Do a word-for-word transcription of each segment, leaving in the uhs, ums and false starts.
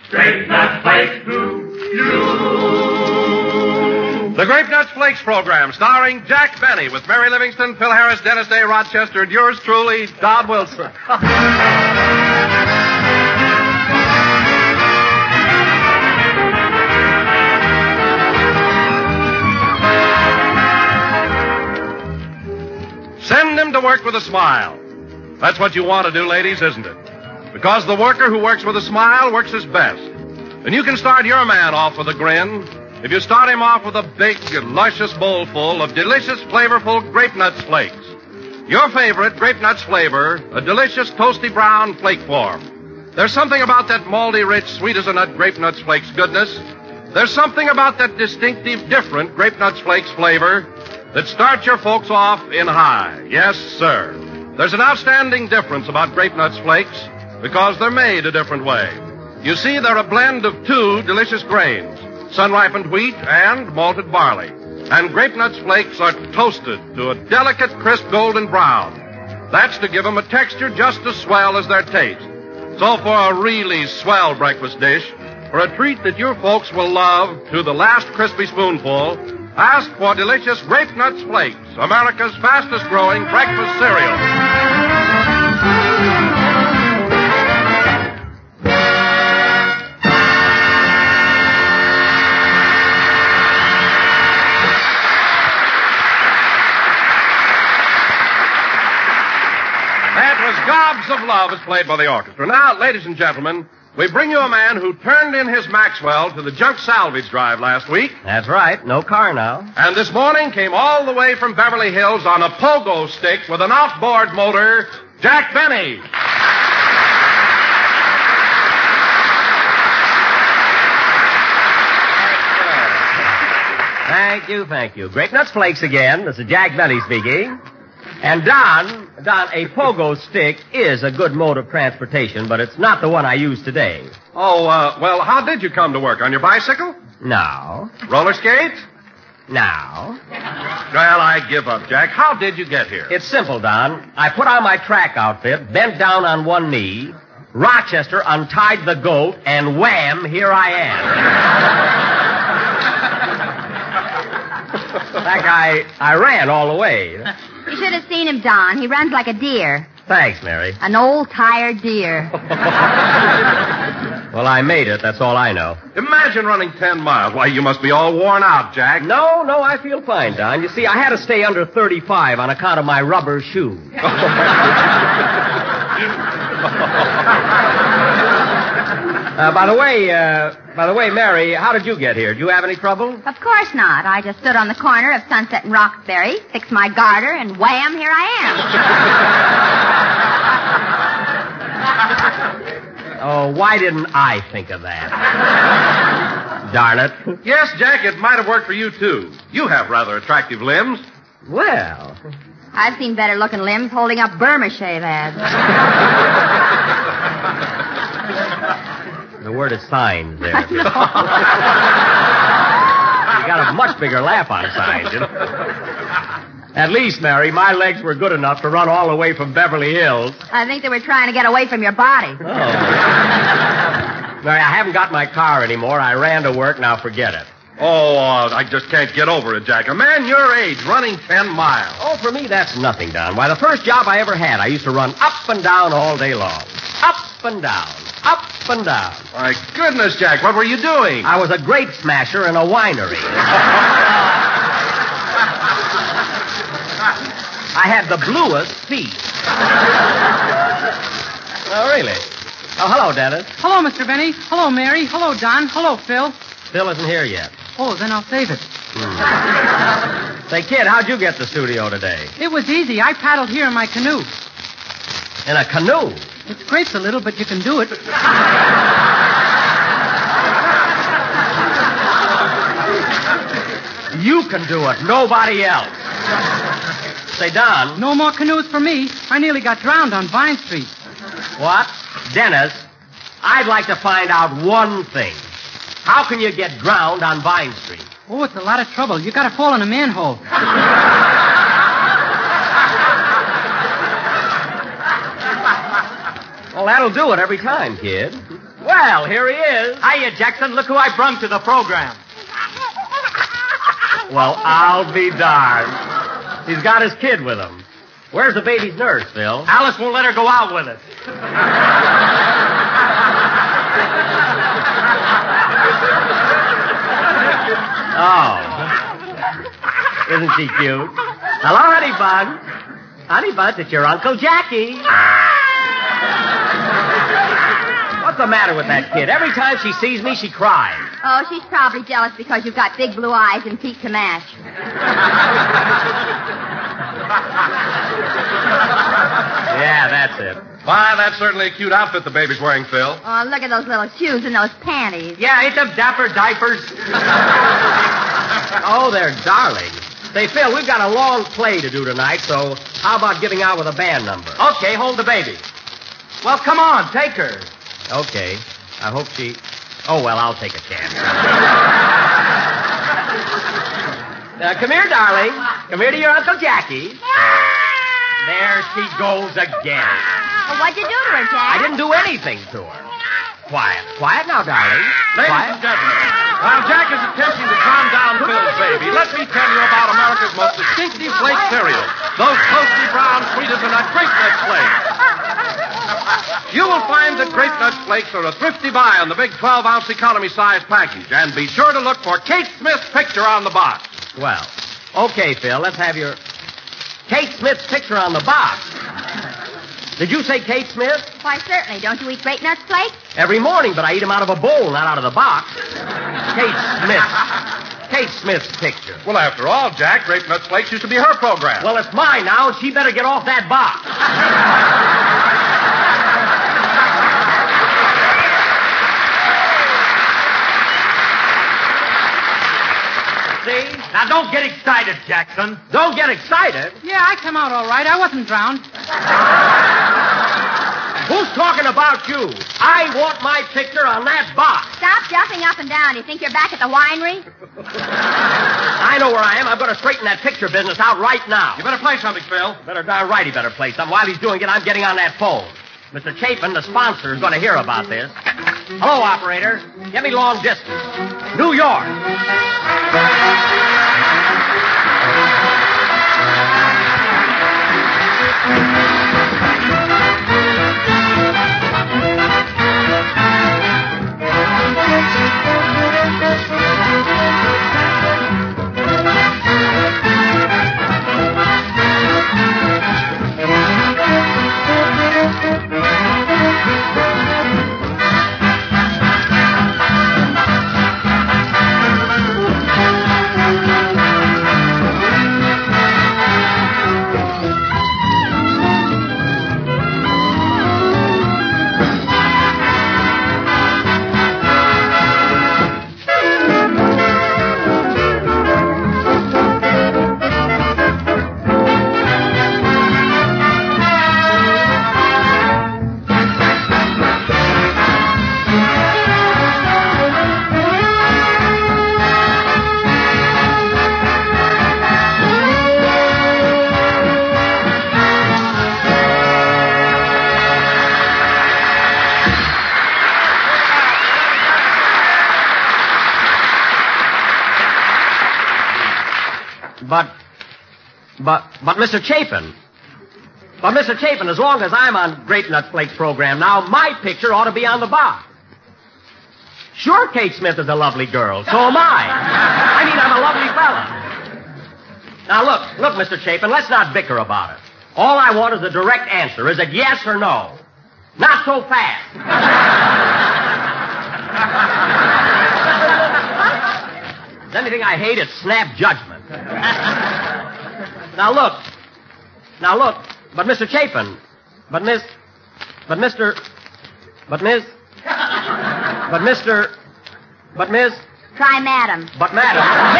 Grape Nuts Flakes to you. The Grape Nuts Flakes program, starring Jack Benny with Mary Livingston, Phil Harris, Dennis Day, Rochester, and yours truly, Don Wilson. Send him to work with a smile. That's what you want to do, ladies, isn't it? Because the worker who works with a smile works his best. And you can start your man off with a grin if you start him off with a big, luscious bowlful of delicious, flavorful Grape Nuts Flakes. Your favorite Grape Nuts flavor, a delicious, toasty brown flake form. There's something about that malty, rich, sweet-as-a-nut Grape Nuts Flakes goodness. There's something about that distinctive, different Grape Nuts Flakes flavor that starts your folks off in high. Yes, sir. There's an outstanding difference about Grape Nuts Flakes because they're made a different way. You see, they're a blend of two delicious grains, sun-ripened wheat and malted barley. And Grape Nuts Flakes are toasted to a delicate, crisp golden brown. That's to give them a texture just as swell as their taste. So for a really swell breakfast dish, for a treat that your folks will love to the last crispy spoonful, ask for delicious Grape Nuts Flakes, America's fastest-growing breakfast cereal. That was Gobs of Love as played by the orchestra. Now, ladies and gentlemen, we bring you a man who turned in his Maxwell to the junk salvage drive last week. That's right. No car now. And this morning came all the way from Beverly Hills on a pogo stick with an outboard motor, Jack Benny. Thank you, thank you. Grape Nuts Flakes again. This is Jack Benny speaking. And Don, Don, a pogo stick is a good mode of transportation, but it's not the one I use today. Oh, uh, well, how did you come to work? On your bicycle? No. Roller skates? No. Well, I give up, Jack. How did you get here? It's simple, Don. I put on my track outfit, bent down on one knee, Rochester untied the goat, and wham, here I am. In fact, I, I ran all the way. You should have seen him, Don. He runs like a deer. Thanks, Mary. An old, tired deer. Well, I made it. That's all I know. Imagine running ten miles. Why, you must be all worn out, Jack. No, no, I feel fine, Don. You see, I had to stay under thirty-five on account of my rubber shoes. uh, by the way, uh, by the way, Mary, how did you get here? Did you have any trouble? Of course not. I just stood on the corner of Sunset and Roxbury, fixed my garter, and wham, here I am. Oh, why didn't I think of that? Darn it. Yes, Jack, it might have worked for you, too. You have rather attractive limbs. Well. I've seen better-looking limbs holding up Burma shave ads. The word is signs there. You got a much bigger laugh on signs. You know? At least, Mary, my legs were good enough to run all the way from Beverly Hills. I think they were trying to get away from your body. Oh. Mary, I haven't got my car anymore. I ran to work. Now forget it. Oh, uh, I just can't get over it, Jack. A man your age running ten miles. Oh, for me, that's nothing, Don. Why, the first job I ever had, I used to run up and down all day long. Up and down. Up and down. My goodness, Jack, what were you doing? I was a grape smasher in a winery. I had the bluest feet. Oh, really? Oh, hello, Dennis. Hello, Mister Benny. Hello, Mary. Hello, Don. Hello, Phil. Phil isn't here yet. Oh, then I'll save it. Hmm. Say, kid, how'd you get to the studio today? It was easy. I paddled here in my canoe. In a canoe? It scrapes a little, but you can do it. You can do it. Nobody else. Say, Don. No more canoes for me. I nearly got drowned on Vine Street. What? Dennis, I'd like to find out one thing. How can you get drowned on Vine Street? Oh, it's a lot of trouble. You gotta fall in a manhole. Well, that'll do it every time, kid. Well, here he is. Hiya, Jackson. Look who I brung to the program. Well, I'll be darned. He's got his kid with him. Where's the baby's nurse, Phil? Alice won't let her go out with us. Oh. Isn't she cute? Hello, Honey Bun. Honey Bun, it's your Uncle Jackie. What's the matter with that kid? Every time she sees me, she cries. Oh, she's probably jealous because you've got big blue eyes and feet to match. Yeah, that's it. Why, that's certainly a cute outfit the baby's wearing, Phil. Oh, look at those little shoes and those panties. Yeah, ain't them dapper diapers? Oh, they're darling. Say, Phil, we've got a long play to do tonight, so how about giving out with a band number? Okay, hold the baby. Well, come on, take her. Okay. I hope she... Oh, well, I'll take a chance. uh, come here, darling. Come here to your Uncle Jackie. There she goes again. Well, what'd you do to her, Jack? I didn't do anything to her. Quiet. Quiet now, darling. Ladies Quiet. and gentlemen, while Jack is attempting to calm down Phil's baby, let me tell you about America's most distinctive flake cereal. Those toasty brown sweeters in that Grape Nuts flake. You will find that Grape Nuts flakes are a thrifty buy on the big twelve-ounce economy size package. And be sure to look for Kate Smith's picture on the box. Well, okay, Phil, let's have your... Kate Smith's picture on the box. Did you say Kate Smith? Why, certainly. Don't you eat Grape Nuts flakes? Every morning, but I eat them out of a bowl, not out of the box. Kate Smith. Kate Smith's picture. Well, after all, Jack, Grape Nuts flakes used to be her program. Well, it's mine now, and she better get off that box. See? Now, don't get excited, Jackson. Don't get excited. Yeah, I come out all right. I wasn't drowned. Who's talking about you? I want my picture on that box. Stop jumping up and down. You think you're back at the winery? I know where I am. I'm going to straighten that picture business out right now. You better play something, Phil. Better darn right he better play something. While he's doing it, I'm getting on that phone. Mister Chapin, the sponsor, is going to hear about this. Hello, operator. Get me long distance. New York. But, but, but, Mister Chapin. But, Mister Chapin, as long as I'm on Grape Nut Flakes program now, my picture ought to be on the box. Sure, Kate Smith is a lovely girl. So am I. I mean, I'm a lovely fella. Now, look, look, Mister Chapin, let's not bicker about it. All I want is a direct answer. Is it yes or no? Not so fast. If anything I hate, it's snap judgment. Now, look. Now, look. But, Mister Chapin. But, Miss... But, Mister... But, Miss... But, Mister... But, Miss... Try Madam. But, Madam...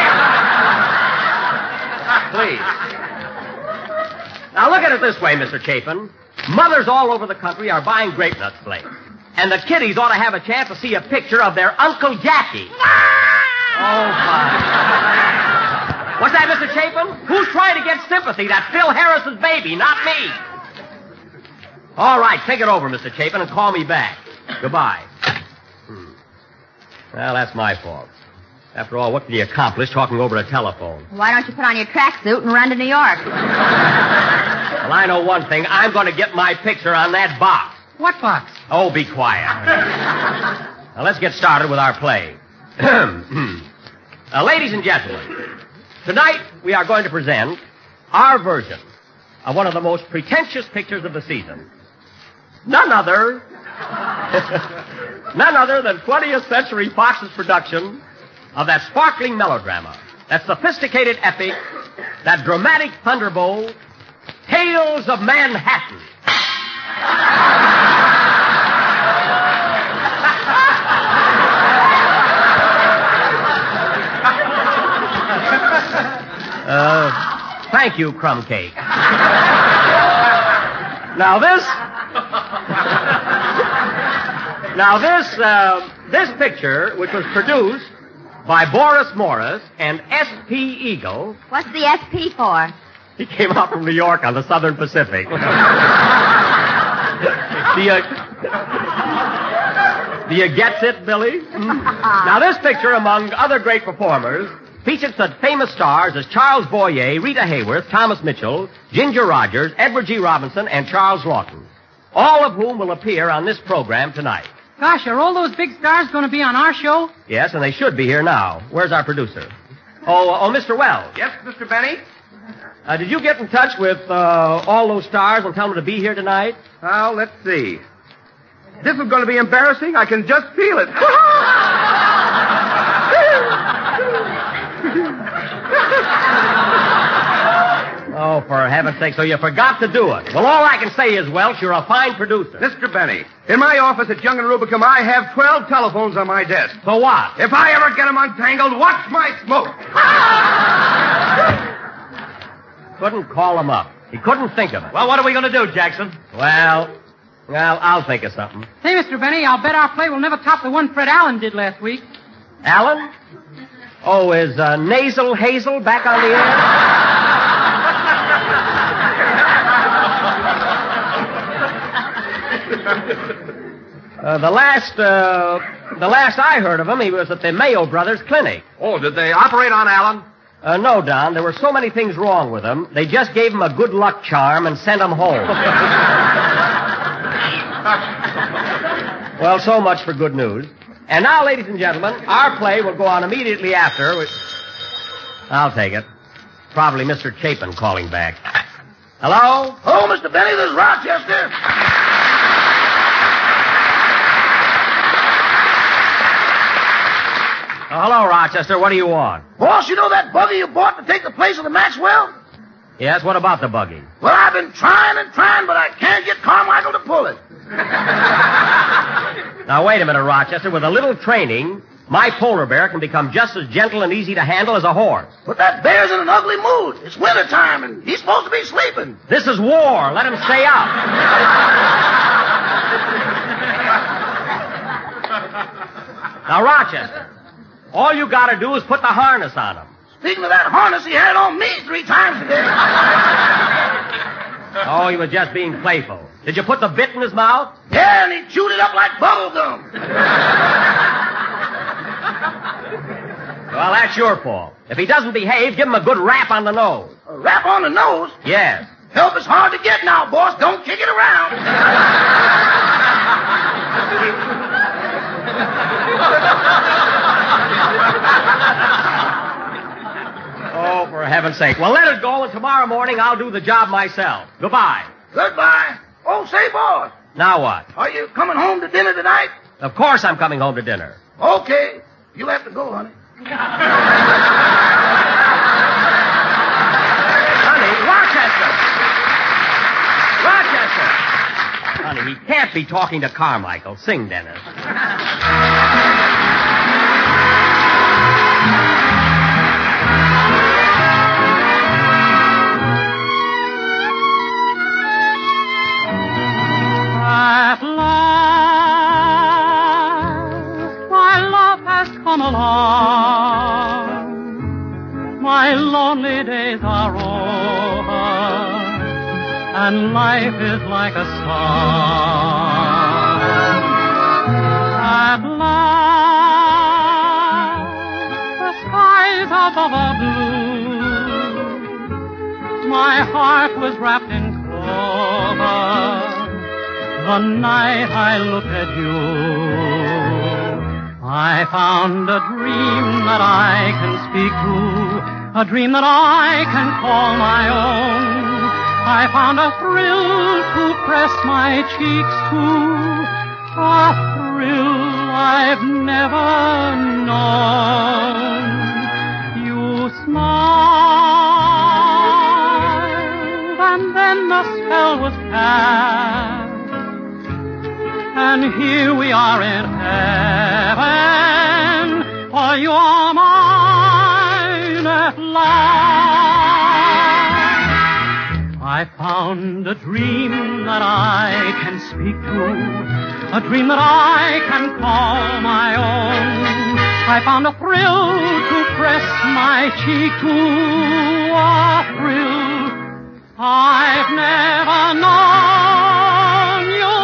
Please. Now, look at it this way, Mister Chapin. Mothers all over the country are buying Grape Nut Flakes. And the kiddies ought to have a chance to see a picture of their Uncle Jackie. Oh, fine. What's that, Mister Chapin? Who's trying to get sympathy? That's Phil Harris's baby, not me. All right, take it over, Mister Chapin, and call me back. Goodbye. Well, that's my fault. After all, what can you accomplish talking over a telephone? Why don't you put on your tracksuit and run to New York? Well, I know one thing. I'm going to get my picture on that box. What box? Oh, be quiet. Now, let's get started with our play. uh, ladies and gentlemen, tonight we are going to present our version of one of the most pretentious pictures of the season. None other... none other than twentieth Century Fox's production of that sparkling melodrama, that sophisticated epic, that dramatic thunderbolt, Tales of Manhattan. uh, thank you, Crumb Cake. Now this... now this, uh, this picture, which was produced by Boris Morris and S P Eagle. What's the S P for? He came out from New York on the Southern Pacific. Do you, do you get it, Billy? Now, this picture, among other great performers, featured such famous stars as Charles Boyer, Rita Hayworth, Thomas Mitchell, Ginger Rogers, Edward G. Robinson, and Charles Lawton, all of whom will appear on this program tonight. Gosh, are all those big stars going to be on our show? Yes, and they should be here now. Where's our producer? Oh, oh, Mister Wells. Yes, Mister Benny? Uh, did you get in touch with uh, all those stars and tell them to be here tonight? Well, let's see. This is going to be embarrassing. I can just feel it. Oh, for heaven's sake, so you forgot to do it. Well, all I can say is, Welch, you're a fine producer. Mister Benny, in my office at Young and Rubicam, I have twelve telephones on my desk. So what? If I ever get them untangled, watch my smoke. Couldn't call him up. He couldn't think of it. Well, what are we going to do, Jackson? Well, well, I'll think of something. Say, Mister Benny, I'll bet our play will never top the one Fred Allen did last week. Allen? Oh, is uh, Nasal Hazel back on the air? Uh, the last, uh, the last I heard of him, he was at the Mayo Brothers Clinic. Oh, did they operate on Allen? Uh, no, Don. There were so many things wrong with him. They just gave him a good luck charm and sent him home. Well, so much for good news. And now, ladies and gentlemen, our play will go on immediately after. With... I'll take it. Probably Mister Chapin calling back. Hello? Oh, Mister Benny, this is Rochester. Oh, hello, Rochester. What do you want? Boss, you know that buggy you bought to take the place of the Maxwell? Yes, what about the buggy? Well, I've been trying and trying, but I can't get Carmichael to pull it. Now, wait a minute, Rochester. With a little training, my polar bear can become just as gentle and easy to handle as a horse. But that bear's in an ugly mood. It's wintertime, and he's supposed to be sleeping. This is war. Let him stay up. Now, Rochester, all you got to do is put the harness on him. Speaking of that harness, he had it on me three times today. Oh, he was just being playful. Did you put the bit in his mouth? Yeah, and he chewed it up like bubble gum. Well, that's your fault. If he doesn't behave, give him a good rap on the nose. A rap on the nose? Yes. Help is hard to get now, boss. Don't kick it around. Oh, for heaven's sake. Well, let it go, and tomorrow morning I'll do the job myself. Goodbye. Goodbye. Oh, say, boss. Now what? Are you coming home to dinner tonight? Of course I'm coming home to dinner. Okay. You'll have to go, honey. Honey, Rochester! Rochester! Honey, he can't be talking to Carmichael. Sing, Dennis. At last, my love has come along. My lonely days are over, and life is like a song. At last, above a blue. My heart was wrapped in clover the night I looked at you. I found a dream that I can speak to, a dream that I can call my own. I found a thrill to press my cheeks to, a thrill I've never known. You smiled, and then the spell was cast, and here we are in heaven, for you are mine at last. I found a dream that I can speak to, a dream that I can call my own. I found a thrill to press my cheek to, a thrill I've never known. You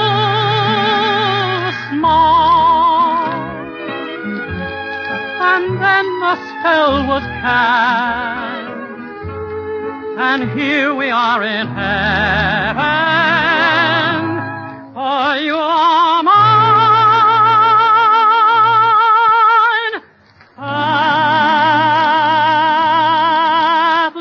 smiled, and then the spell was cast, and here we are in heaven, for you are mine at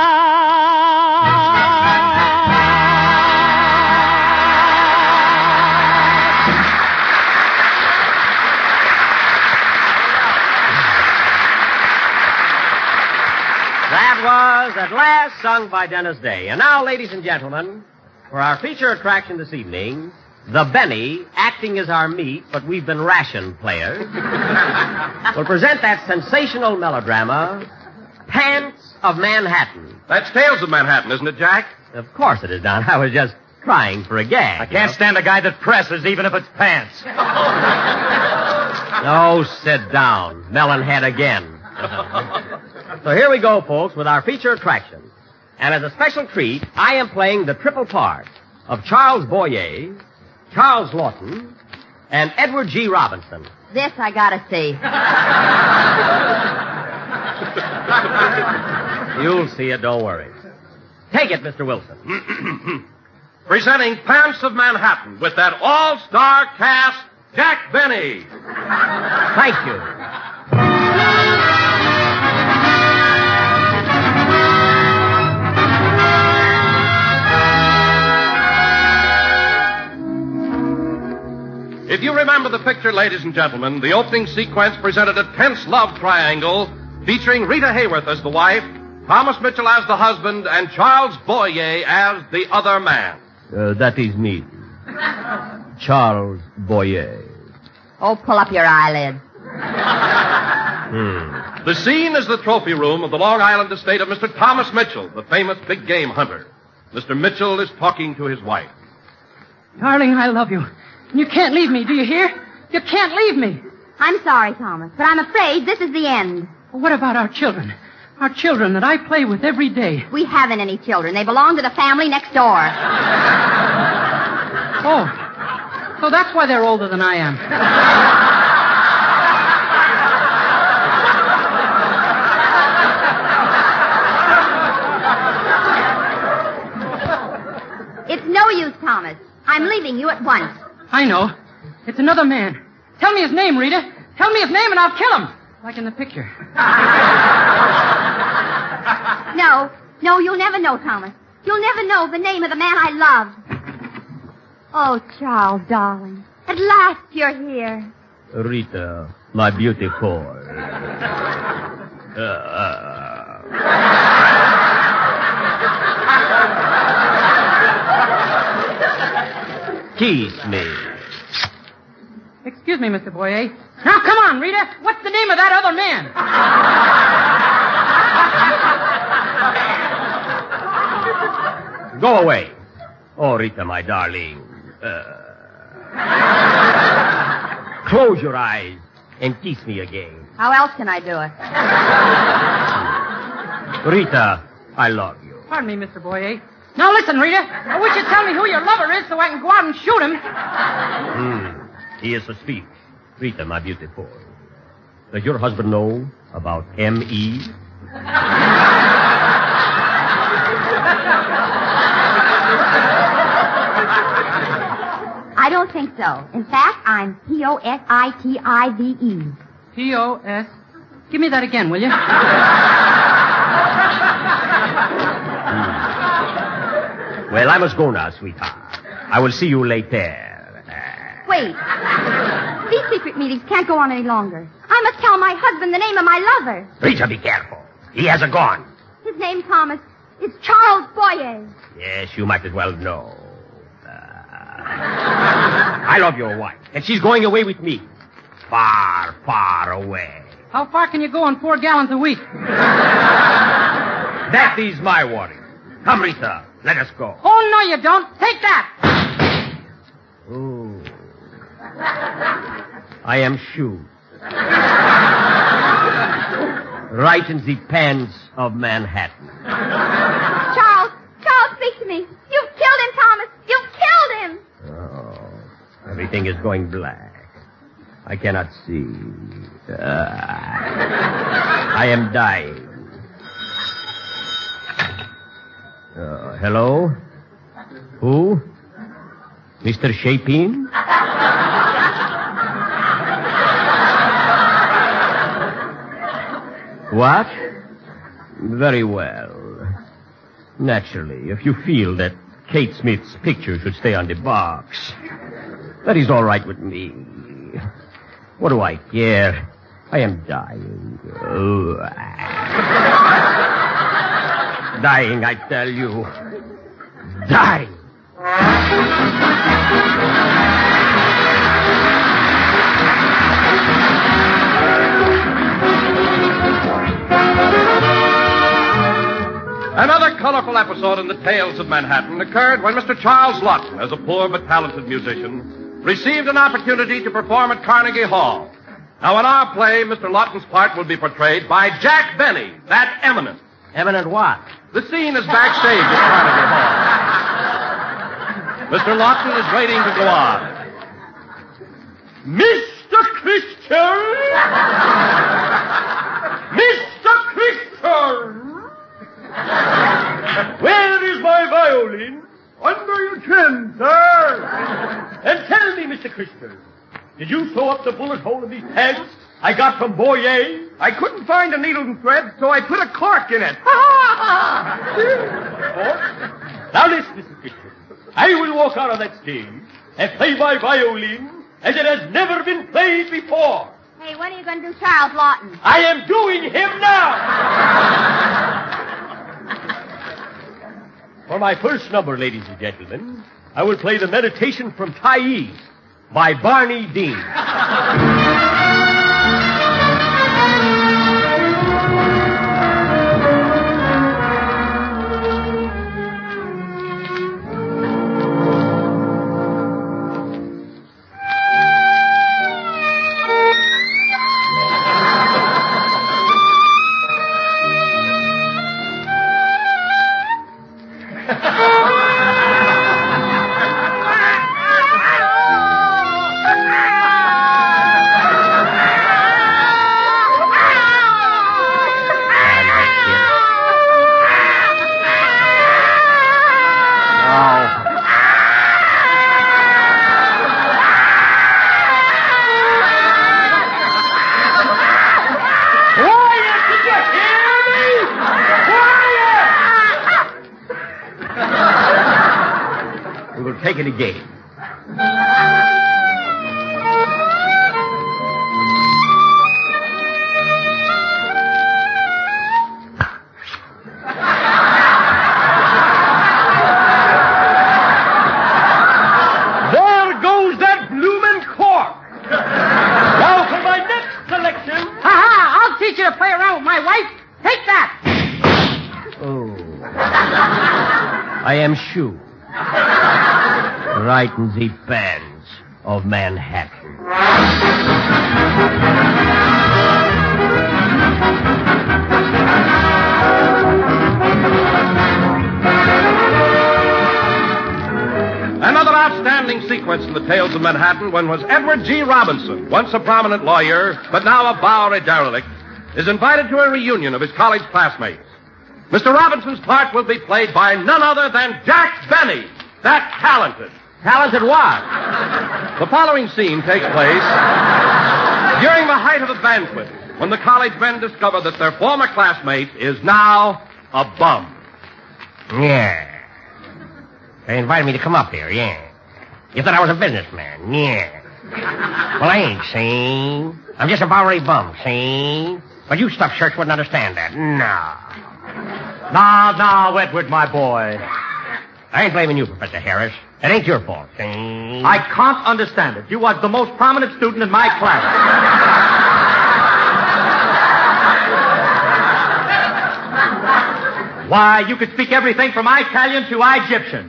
That was At Last, sung by Dennis Day. And now, ladies and gentlemen, for our feature attraction this evening, the Benny, acting as our meat, but we've been ration players, will present that sensational melodrama, Pants of Manhattan. That's Tales of Manhattan, isn't it, Jack? Of course it is, Don. I was just trying for a gag. I can't stand a guy that presses, even if it's pants. Oh, sit down. Melonhead again. So here we go, folks, with our feature attraction. And as a special treat, I am playing the triple part of Charles Boyer, Charles Lawton, and Edward G. Robinson. This I gotta see. You'll see it, don't worry. Take it, Mister Wilson. Presenting Pants of Manhattan with that all-star cast, Jack Benny. Thank you. If you remember the picture, ladies and gentlemen, the opening sequence presented a tense love triangle featuring Rita Hayworth as the wife, Thomas Mitchell as the husband, and Charles Boyer as the other man. Uh, that is me. Charles Boyer. Oh, pull up your eyelids. Hmm. The scene is the trophy room of the Long Island estate of Mister Thomas Mitchell, the famous big game hunter. Mister Mitchell is talking to his wife. Darling, I love you. You can't leave me, do you hear? You can't leave me. I'm sorry, Thomas, but I'm afraid this is the end. What about our children? Our children that I play with every day. We haven't any children. They belong to the family next door. Oh. So that's why they're older than I am. It's no use, Thomas. I'm leaving you at once. I know. It's another man. Tell me his name, Rita. Tell me his name and I'll kill him. Like in the picture. No. No, you'll never know, Thomas. You'll never know the name of the man I loved. Oh, Charles, darling. At last you're here. Rita, my beautiful. Uh, Kiss me. Excuse me, Mister Boyer. Now, come on, Rita. What's the name of that other man? Go away. Oh, Rita, my darling. Uh, close your eyes and kiss me again. How else can I do it? Rita, I love you. Pardon me, Mister Boyer. Now, listen, Rita. I wish you'd tell me who your lover is so I can go out and shoot him. Hmm. He is asleep. Rita, my beautiful. Does your husband know about M E? I don't think so. In fact, I'm P O S I T I V E. P O S. Give me that again, will you? Well, I must go now, sweetheart. I will see you later. Wait. These secret meetings can't go on any longer. I must tell my husband the name of my lover. Rita, be careful. He has a gun. His name, Thomas, is Charles Boyer. Yes, you might as well know. Uh, I love your wife, and she's going away with me. Far, far away. How far can you go on four gallons a week? That is my worry. Come, Rita, let us go. Oh, no, you don't. Take that. Ooh. I am shoes. Right in the pants of Manhattan. Charles, Charles, speak to me. You've killed him, Thomas. You've killed him. Oh, everything is going black. I cannot see. Uh, I am dying. Uh, hello? Who? Mister Chapin? What? Very well. Naturally, if you feel that Kate Smith's picture should stay on the box, that is all right with me. What do I care? I am dying. Oh. Dying, I tell you. Dying. Another colorful episode in the Tales of Manhattan occurred when Mister Charles Lawton, as a poor but talented musician, received an opportunity to perform at Carnegie Hall. Now, in our play, Mister Lawton's part will be portrayed by Jack Benny, that eminent. Eminent what? The scene is backstage at Carnegie Hall. Mister Lawton is waiting to go on. Mister Christian! Mister Christian! Where is my violin? Under your chin, sir. And tell me, Mister Christian, did you sew up the bullet hole in these pants I got from Boyer? I couldn't find a needle and thread, so I put a cork in it. Now listen, Mister Christian. I will walk out on that stage and play my violin as it has never been played before. Hey, when are you going to do Charles Lawton? I am doing him now. For my first number, ladies and gentlemen, I will play the Meditation from Thais by Barney Dean. Take it again. There goes that bloomin' cork. Now for my next selection. Ha ha! I'll teach you to play around with my wife. Take that. Oh. I am Shoe. Right in the pants of Manhattan. Another outstanding sequence in the Tales of Manhattan when was Edward G. Robinson, once a prominent lawyer, but now a Bowery derelict, is invited to a reunion of his college classmates. Mister Robinson's part will be played by none other than Jack Benny, that talented. Talented what? The following scene takes place during the height of a banquet when the college men discover that their former classmate is now a bum. Yeah. They invited me to come up here, yeah. You thought I was a businessman, yeah. Well, I ain't, see? I'm just a Bowery bum, see? But you stuffed shirts wouldn't understand that. No. Now, now, Edward, my boy. I ain't blaming you, Professor Harris. It ain't your fault, see? I can't understand it. You was the most prominent student in my class. Why, you could speak everything from Italian to Egyptian.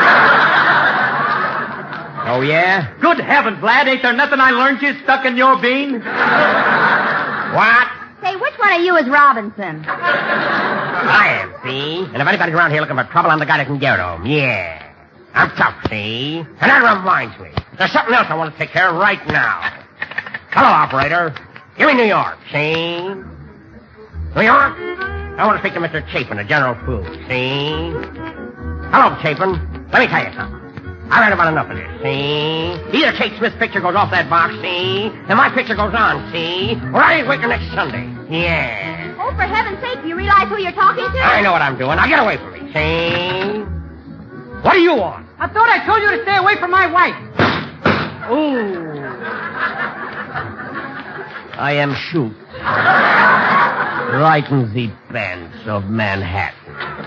Oh, yeah? Good heavens, lad, ain't there nothing I learned you stuck in your bean? What? Say, which one of you is Robinson? I am, see? And if anybody's around here looking for trouble, I'm the guy that can get 'em. Yeah. I'm tough, see? And that reminds me. There's something else I want to take care of right now. Hello, operator. Give me New York, see? New York? I want to speak to Mister Chapin of General Foods, see? Hello, Chapin. Let me tell you something. I've heard about enough of this, see? Either Kate Smith's picture goes off that box, see? And my picture goes on, see? Or I ain't waking next Sunday. Yeah. Oh, for heaven's sake, do you realize who you're talking to? I know what I'm doing. Now get away from me, see? What do you want? I thought I told you to stay away from my wife. Ooh. I am shoot. Right in the pants of Manhattan.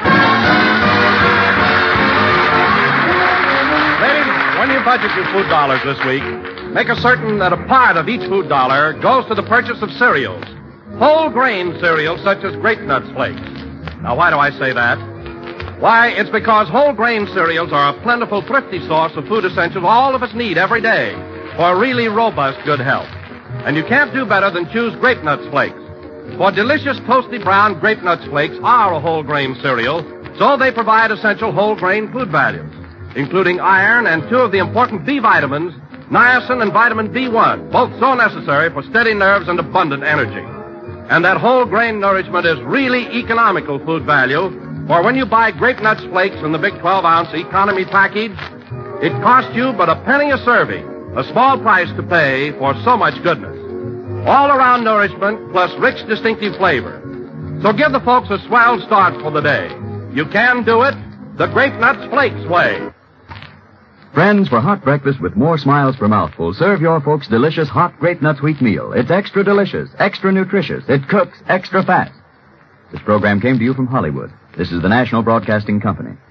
Ladies, when you budget your food dollars this week, make a certain that a part of each food dollar goes to the purchase of cereals. Whole grain cereals such as Grape Nuts Flakes. Now, why do I say that? Why, it's because whole grain cereals are a plentiful, thrifty source of food essentials all of us need every day for really robust good health. And you can't do better than choose Grape Nuts Flakes. For delicious, toasty brown Grape Nuts Flakes are a whole grain cereal, so they provide essential whole grain food values, including iron and two of the important B vitamins, niacin and vitamin B one, both so necessary for steady nerves and abundant energy. And that whole grain nourishment is really economical food value, for when you buy Grape Nuts Flakes in the big twelve-ounce economy package, it costs you but a penny a serving, a small price to pay for so much goodness. All-around nourishment plus rich, distinctive flavor. So give the folks a swell start for the day. You can do it the Grape Nuts Flakes way. Friends, for hot breakfast with more smiles per mouthful, serve your folks delicious hot Grape Nuts wheat meal. It's extra delicious, extra nutritious. It cooks extra fast. This program came to you from Hollywood. This is the National Broadcasting Company.